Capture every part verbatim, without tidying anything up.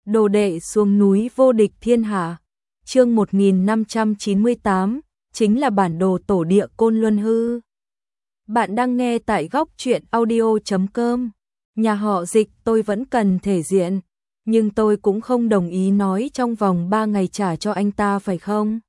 Đồ đệ xuống núi vô địch thiên hạ. Chương một nghìn năm trăm chín mươi tám, chính là bản đồ tổ địa Côn Luân hư. Bạn đang nghe tại góc truyện audio chấm com. Nhà họ Dịch tôi vẫn cần thể diện, nhưng tôi cũng không đồng ý nói trong vòng ba ngày trả cho anh ta phải không?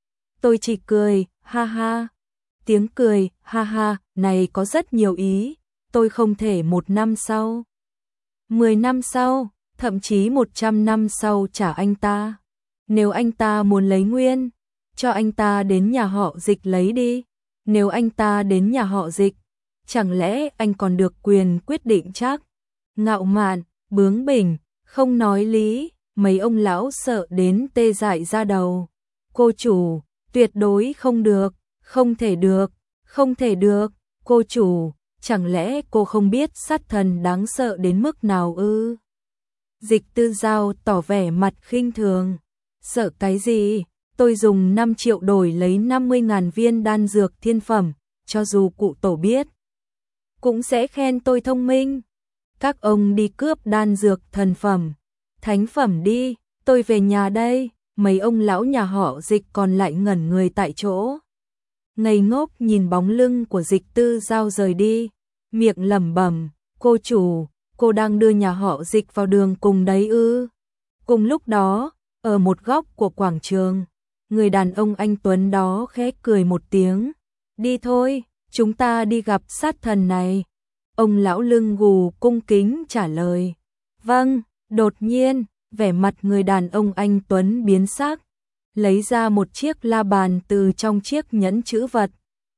Tôi chỉ cười, ha ha. Tiếng cười, ha ha, này có rất nhiều ý, tôi không thể một năm sau, mười năm sau, thậm chí một trăm năm sau trả anh ta. Nếu anh ta muốn lấy nguyên, cho anh ta đến nhà họ Dịch lấy đi. Nếu anh ta đến nhà họ Dịch, chẳng lẽ anh còn được quyền quyết định chắc? Ngạo mạn, bướng bỉnh, không nói lý, mấy ông lão sợ đến tê dại ra đầu. Cô chủ, tuyệt đối không được, không thể được, không thể được, cô chủ, chẳng lẽ cô không biết sát thần đáng sợ đến mức nào ư? Dịch Tư Giao tỏ vẻ mặt khinh thường. Sợ cái gì? Tôi dùng năm triệu đổi lấy năm mươi nghìn viên đan dược thiên phẩm, cho dù cụ tổ biết, cũng sẽ khen tôi thông minh. Các ông đi cướp đan dược thần phẩm, thánh phẩm đi, tôi về nhà đây. Mấy ông lão nhà họ Dịch còn lại ngẩn người tại chỗ, ngây ngốc nhìn bóng lưng của Dịch Tư Giao rời đi, miệng lẩm bẩm, cô chủ, cô đang đưa nhà họ Dịch vào đường cùng đấy ư? Cùng lúc đó, ở một góc của quảng trường, người đàn ông anh tuấn đó khẽ cười một tiếng, đi thôi, chúng ta đi gặp sát thần này. Ông lão lưng gù cung kính trả lời, vâng. Đột nhiên, vẻ mặt người đàn ông anh tuấn biến sắc, lấy ra một chiếc la bàn từ trong chiếc nhẫn chữ vật.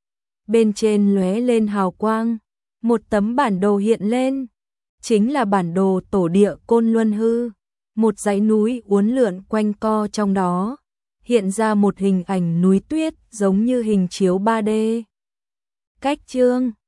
Bên trên lóe lên hào quang, một tấm bản đồ hiện lên, chính là bản đồ tổ địa Côn Luân hư. Một dãy núi uốn lượn quanh co trong đó, hiện ra một hình ảnh núi tuyết giống như hình chiếu ba D. Cách chương